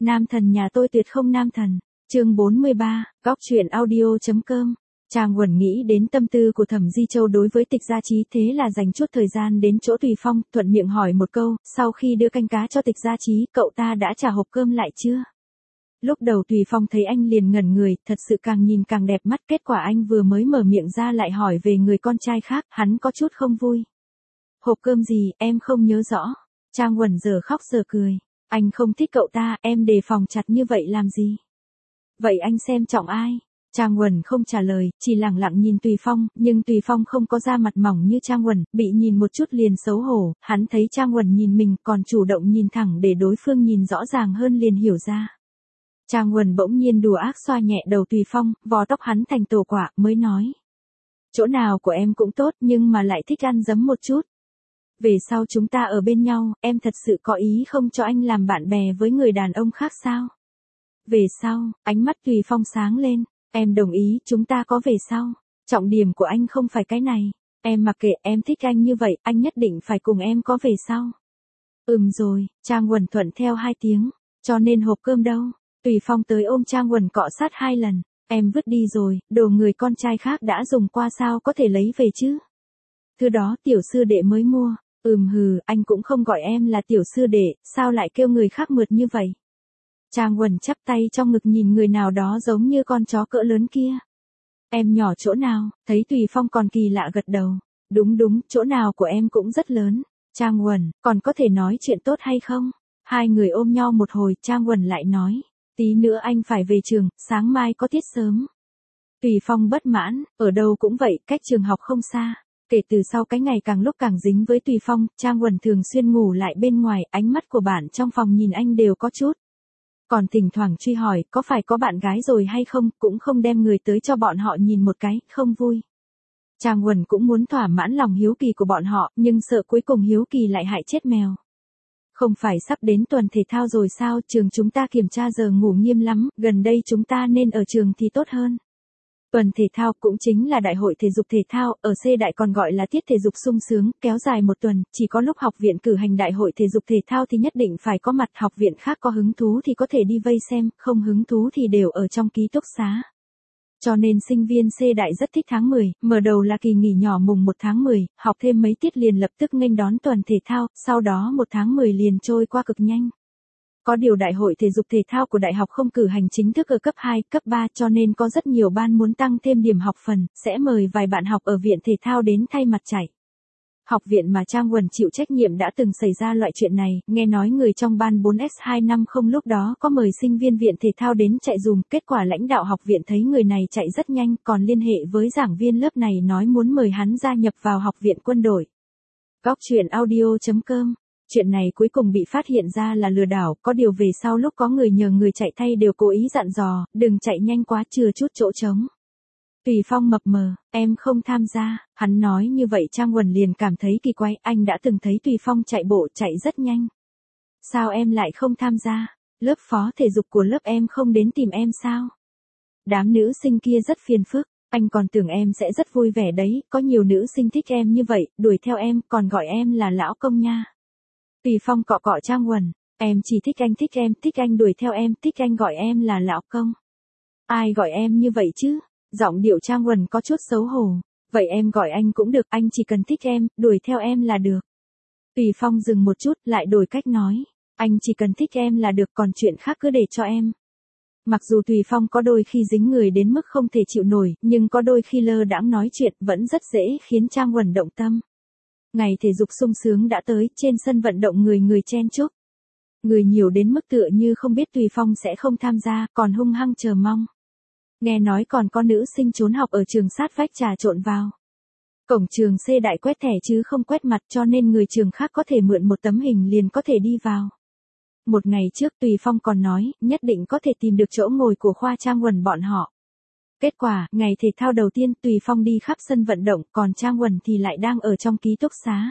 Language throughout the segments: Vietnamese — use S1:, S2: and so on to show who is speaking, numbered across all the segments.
S1: Nam thần nhà tôi tuyệt không nam thần. Chương 43, góc truyện audio.com. Trang Uẩn nghĩ đến tâm tư của Thẩm Di Châu đối với Tịch Gia Chí, thế là dành chút thời gian đến chỗ Tùy Phong, thuận miệng hỏi một câu, sau khi đưa canh cá cho Tịch Gia Chí, cậu ta đã trả hộp cơm lại chưa? Lúc đầu Tùy Phong thấy anh liền ngẩn người, thật sự càng nhìn càng đẹp mắt, kết quả anh vừa mới mở miệng ra lại hỏi về người con trai khác, hắn có chút không vui. Hộp cơm gì, em không nhớ rõ. Trang Uẩn giờ khóc giờ cười. Anh không thích cậu ta, em đề phòng chặt như vậy làm gì? Vậy anh xem trọng ai? Trang Uẩn không trả lời, chỉ lẳng lặng nhìn Tùy Phong, nhưng Tùy Phong không có da mặt mỏng như Trang Uẩn, bị nhìn một chút liền xấu hổ, hắn thấy Trang Uẩn nhìn mình còn chủ động nhìn thẳng để đối phương nhìn rõ ràng hơn liền hiểu ra. Trang Uẩn bỗng nhiên đùa ác xoa nhẹ đầu Tùy Phong, vò tóc hắn thành tổ quả, mới nói. Chỗ nào của em cũng tốt nhưng mà lại thích ăn dấm một chút. Về sau chúng ta ở bên nhau, em thật sự có ý không cho anh làm bạn bè với người đàn ông khác sao? Về sau, ánh mắt Tùy Phong sáng lên, em đồng ý chúng ta có về sau. Trọng điểm của anh không phải cái này. Em mặc kệ, em thích anh như vậy, anh nhất định phải cùng em có về sau. Rồi, Trang Uẩn thuận theo 2 tiếng, cho nên hộp cơm đâu? Tùy Phong tới ôm Trang Uẩn cọ sát 2 lần, em vứt đi rồi, đồ người con trai khác đã dùng qua sao có thể lấy về chứ? Thứ đó tiểu sư đệ mới mua. Anh cũng không gọi em là tiểu sư đệ, sao lại kêu người khác mượt như vậy? Trang Uẩn chắp tay trong ngực nhìn người nào đó giống như con chó cỡ lớn kia. Em nhỏ chỗ nào? Thấy Tùy Phong còn kỳ lạ gật đầu. Đúng, chỗ nào của em cũng rất lớn. Trang Uẩn, còn có thể nói chuyện tốt hay không? Hai người ôm nhau một hồi, Trang Uẩn lại nói. Tí nữa anh phải về trường, sáng mai có tiết sớm. Tùy Phong bất mãn, ở đâu cũng vậy, cách trường học không xa. Kể từ sau cái ngày càng lúc càng dính với Tùy Phong, Trang Uẩn thường xuyên ngủ lại bên ngoài, ánh mắt của bạn trong phòng nhìn anh đều có chút. Còn thỉnh thoảng truy hỏi, có phải có bạn gái rồi hay không, cũng không đem người tới cho bọn họ nhìn một cái, không vui. Trang Uẩn cũng muốn thỏa mãn lòng hiếu kỳ của bọn họ, nhưng sợ cuối cùng hiếu kỳ lại hại chết mèo. Không phải sắp đến tuần thể thao rồi sao, trường chúng ta kiểm tra giờ ngủ nghiêm lắm, gần đây chúng ta nên ở trường thì tốt hơn. Tuần thể thao cũng chính là đại hội thể dục thể thao, ở C đại còn gọi là tiết thể dục sung sướng, kéo dài 1 tuần, chỉ có lúc học viện cử hành đại hội thể dục thể thao thì nhất định phải có mặt, học viện khác có hứng thú thì có thể đi vây xem, không hứng thú thì đều ở trong ký túc xá. Cho nên sinh viên C đại rất thích tháng 10, mở đầu là kỳ nghỉ nhỏ mùng 1 tháng 10, học thêm mấy tiết liền lập tức nghênh đón tuần thể thao, sau đó 1 tháng 10 liền trôi qua cực nhanh. Có điều đại hội thể dục thể thao của đại học không cử hành chính thức ở cấp 2, cấp 3 cho nên có rất nhiều ban muốn tăng thêm điểm học phần, sẽ mời vài bạn học ở viện thể thao đến thay mặt chạy. Học viện mà Trang Uẩn chịu trách nhiệm đã từng xảy ra loại chuyện này, nghe nói người trong ban 4S250 lúc đó có mời sinh viên viện thể thao đến chạy dùm, kết quả lãnh đạo học viện thấy người này chạy rất nhanh, còn liên hệ với giảng viên lớp này nói muốn mời hắn gia nhập vào học viện quân đội. Góc truyện audio.com. Chuyện này cuối cùng bị phát hiện ra là lừa đảo, có điều về sau lúc có người nhờ người chạy thay đều cố ý dặn dò, đừng chạy nhanh quá chừa chút chỗ trống. Tùy Phong mập mờ, em không tham gia, hắn nói như vậy Trang Uẩn liền cảm thấy kỳ quái, anh đã từng thấy Tùy Phong chạy bộ chạy rất nhanh. Sao em lại không tham gia? Lớp phó thể dục của lớp em không đến tìm em sao? Đám nữ sinh kia rất phiền phức, anh còn tưởng em sẽ rất vui vẻ đấy, có nhiều nữ sinh thích em như vậy, đuổi theo em, còn gọi em là lão công nha. Tùy Phong cọ cọ Trang Uẩn, em chỉ thích anh đuổi theo em, thích anh gọi em là lão công. Ai gọi em như vậy chứ? Giọng điệu Trang Uẩn có chút xấu hổ. Vậy em gọi anh cũng được, anh chỉ cần thích em, đuổi theo em là được. Tùy Phong dừng một chút, lại đổi cách nói. Anh chỉ cần thích em là được, còn chuyện khác cứ để cho em. Mặc dù Tùy Phong có đôi khi dính người đến mức không thể chịu nổi, nhưng có đôi khi lơ đãng nói chuyện vẫn rất dễ khiến Trang Uẩn động tâm. Ngày thể dục sung sướng đã tới, trên sân vận động người chen chúc. Người nhiều đến mức tựa như không biết Tùy Phong sẽ không tham gia, còn hung hăng chờ mong. Nghe nói còn có nữ sinh trốn học ở trường sát vách trà trộn vào. Cổng trường C đại quét thẻ chứ không quét mặt cho nên người trường khác có thể mượn một tấm hình liền có thể đi vào. Một ngày trước Tùy Phong còn nói, nhất định có thể tìm được chỗ ngồi của khoa Trang Uẩn bọn họ. Kết quả, ngày thể thao đầu tiên Tùy Phong đi khắp sân vận động, còn Trang Uẩn thì lại đang ở trong ký túc xá.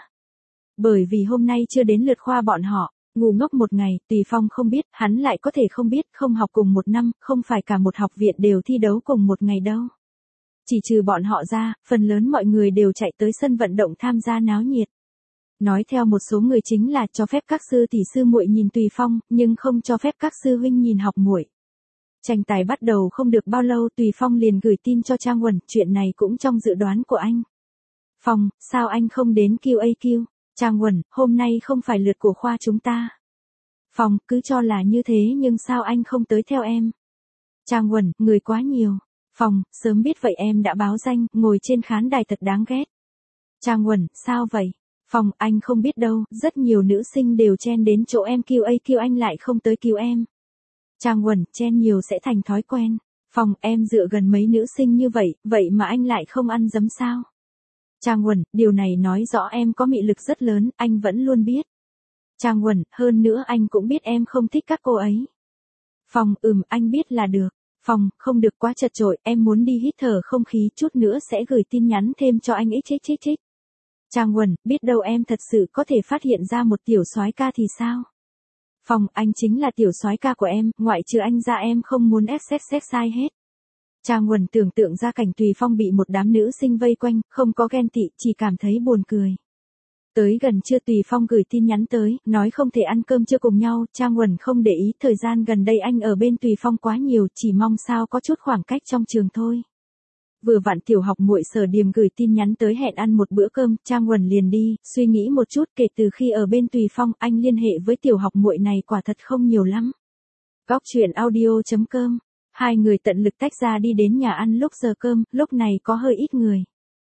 S1: Bởi vì hôm nay chưa đến lượt khoa bọn họ, ngu ngốc một ngày, Tùy Phong không biết, hắn lại có thể không biết, không học cùng một năm, không phải cả một học viện đều thi đấu cùng một ngày đâu. Chỉ trừ bọn họ ra, phần lớn mọi người đều chạy tới sân vận động tham gia náo nhiệt. Nói theo một số người chính là cho phép các sư tỷ sư muội nhìn Tùy Phong, nhưng không cho phép các sư huynh nhìn học muội. Tranh tài bắt đầu không được bao lâu Tùy Phong liền gửi tin cho Trang Uẩn, chuyện này cũng trong dự đoán của anh. Phong, sao anh không đến QAQ? Trang Uẩn, hôm nay không phải lượt của khoa chúng ta. Phong, cứ cho là như thế nhưng sao anh không tới theo em? Trang Uẩn, người quá nhiều. Phong, sớm biết vậy em đã báo danh, ngồi trên khán đài thật đáng ghét. Trang Uẩn, sao vậy? Phong, anh không biết đâu, rất nhiều nữ sinh đều chen đến chỗ em QAQ anh lại không tới cứu em. Trang Uẩn, chen nhiều sẽ thành thói quen. Phong, em dựa gần mấy nữ sinh như vậy, vậy mà anh lại không ăn dấm sao? Trang Uẩn, điều này nói rõ em có mị lực rất lớn, anh vẫn luôn biết. Trang Uẩn, hơn nữa anh cũng biết em không thích các cô ấy. Phong, anh biết là được. Phong, không được quá chật chội, em muốn đi hít thở không khí, chút nữa sẽ gửi tin nhắn thêm cho anh xxxx. Trang Uẩn, biết đâu em thật sự có thể phát hiện ra một tiểu soái ca thì sao? Phong, anh chính là tiểu soái ca của em, ngoại trừ anh ra em không muốn xxx sai hết. Trang Uẩn tưởng tượng ra cảnh Tùy Phong bị một đám nữ sinh vây quanh, không có ghen tị, chỉ cảm thấy buồn cười. Tới gần trưa Tùy Phong gửi tin nhắn tới, nói không thể ăn cơm trưa cùng nhau, Trang Uẩn không để ý, thời gian gần đây anh ở bên Tùy Phong quá nhiều, chỉ mong sao có chút khoảng cách trong trường thôi. Vừa vặn tiểu học muội Sở Điềm gửi tin nhắn tới hẹn ăn một bữa cơm, Trang Uẩn liền đi, suy nghĩ một chút, kể từ khi ở bên Tùy Phong, anh liên hệ với tiểu học muội này quả thật không nhiều lắm. Góc truyện audio.com. Hai người tận lực tách ra đi đến nhà ăn lúc giờ cơm, lúc này có hơi ít người.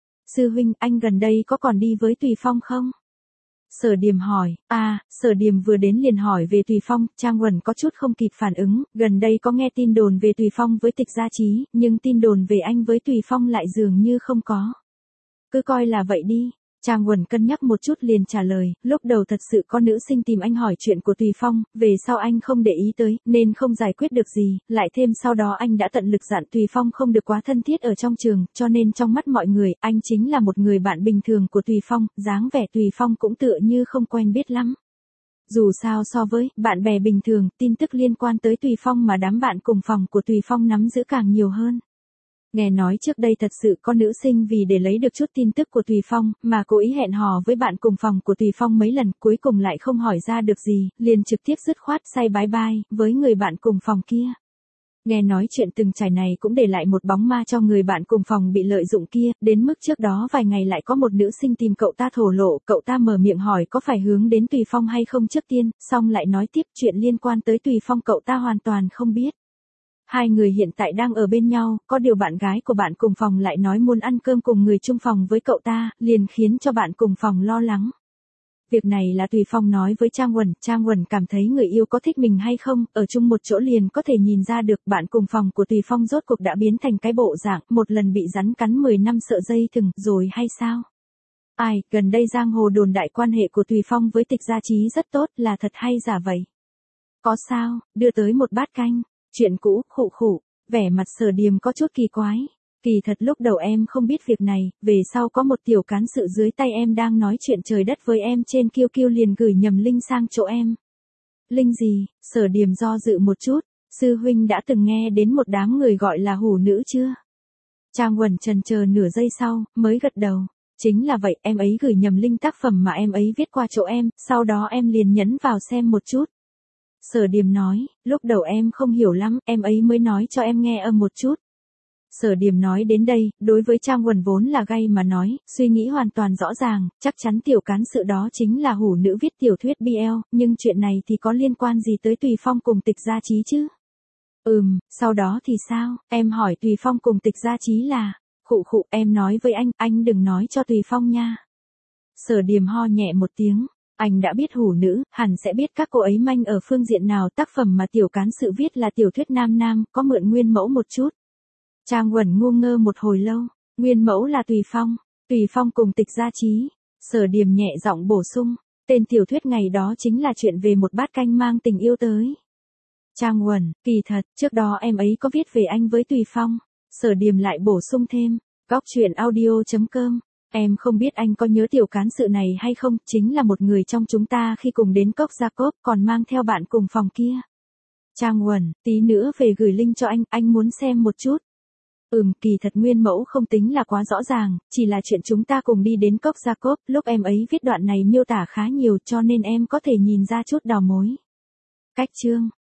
S1: Sư huynh, anh gần đây có còn đi với Tùy Phong không? Sở Điềm hỏi, Sở Điềm vừa đến liền hỏi về Tùy Phong, Trang Uẩn có chút không kịp phản ứng, gần đây có nghe tin đồn về Tùy Phong với Tịch Gia Trí, nhưng tin đồn về anh với Tùy Phong lại dường như không có. Cứ coi là vậy đi. Trang Uẩn cân nhắc một chút liền trả lời, lúc đầu thật sự có nữ sinh tìm anh hỏi chuyện của Tùy Phong, về sau anh không để ý tới, nên không giải quyết được gì, lại thêm sau đó anh đã tận lực dặn Tùy Phong không được quá thân thiết ở trong trường, cho nên trong mắt mọi người, anh chính là một người bạn bình thường của Tùy Phong, dáng vẻ Tùy Phong cũng tựa như không quen biết lắm. Dù sao so với bạn bè bình thường, tin tức liên quan tới Tùy Phong mà đám bạn cùng phòng của Tùy Phong nắm giữ càng nhiều hơn. Nghe nói trước đây thật sự có nữ sinh vì để lấy được chút tin tức của Tùy Phong, mà cố ý hẹn hò với bạn cùng phòng của Tùy Phong mấy lần, cuối cùng lại không hỏi ra được gì, liền trực tiếp dứt khoát say bye bye, với người bạn cùng phòng kia. Nghe nói chuyện từng trải này cũng để lại một bóng ma cho người bạn cùng phòng bị lợi dụng kia, đến mức trước đó vài ngày lại có một nữ sinh tìm cậu ta thổ lộ, cậu ta mở miệng hỏi có phải hướng đến Tùy Phong hay không trước tiên, xong lại nói tiếp chuyện liên quan tới Tùy Phong cậu ta hoàn toàn không biết. Hai người hiện tại đang ở bên nhau, có điều bạn gái của bạn cùng phòng lại nói muốn ăn cơm cùng người chung phòng với cậu ta, liền khiến cho bạn cùng phòng lo lắng. Việc này là Tùy Phong nói với Trang Uẩn cảm thấy người yêu có thích mình hay không, ở chung một chỗ liền có thể nhìn ra được bạn cùng phòng của Tùy Phong rốt cuộc đã biến thành cái bộ dạng, một lần bị rắn cắn 10 năm sợ dây thừng, rồi hay sao? Gần đây giang hồ đồn đại quan hệ của Tùy Phong với Tịch Gia Trí rất tốt, là thật hay giả vậy? Có sao, đưa tới một bát canh. Chuyện cũ, khụ, vẻ mặt Sở Điềm có chút kỳ quái. Kỳ thật lúc đầu em không biết việc này, về sau có một tiểu cán sự dưới tay em đang nói chuyện trời đất với em trên QQ liền gửi nhầm link sang chỗ em. Link gì? Sở Điềm do dự một chút, sư huynh đã từng nghe đến một đám người gọi là hủ nữ chưa? Trang Uẩn chần chờ nửa giây sau, mới gật đầu. Chính là vậy, em ấy gửi nhầm link tác phẩm mà em ấy viết qua chỗ em, sau đó em liền nhấn vào xem một chút. Sở Điềm nói, lúc đầu em không hiểu lắm, em ấy mới nói cho em nghe âm một chút. Sở Điềm nói đến đây, đối với Trang Uẩn vốn là gay mà nói, suy nghĩ hoàn toàn rõ ràng, chắc chắn tiểu cán sự đó chính là hủ nữ viết tiểu thuyết BL, nhưng chuyện này thì có liên quan gì tới Tùy Phong cùng Tịch Gia Trí chứ? Sau đó thì sao, em hỏi Tùy Phong cùng Tịch Gia Trí là, khụ, em nói với anh đừng nói cho Tùy Phong nha. Sở Điềm ho nhẹ một tiếng. Anh đã biết hủ nữ, hẳn sẽ biết các cô ấy manh ở phương diện nào, tác phẩm mà tiểu cán sự viết là tiểu thuyết nam, có mượn nguyên mẫu một chút. Trang Uẩn ngu ngơ một hồi lâu, nguyên mẫu là Tùy Phong cùng Tịch Gia Trí. Sở Điềm nhẹ giọng bổ sung, tên tiểu thuyết ngày đó chính là chuyện về một bát canh mang tình yêu tới. Trang Uẩn, kỳ thật, trước đó em ấy có viết về anh với Tùy Phong. Sở Điềm lại bổ sung thêm, góc truyện audio.com. Em không biết anh có nhớ tiểu cán sự này hay không, chính là một người trong chúng ta khi cùng đến cốc Gia Cốp còn mang theo bạn cùng phòng kia. Trang Uẩn, tí nữa về gửi link cho anh muốn xem một chút. Kỳ thật nguyên mẫu không tính là quá rõ ràng, chỉ là chuyện chúng ta cùng đi đến cốc Jacob, lúc em ấy viết đoạn này miêu tả khá nhiều cho nên em có thể nhìn ra chút đầu mối. Cách chương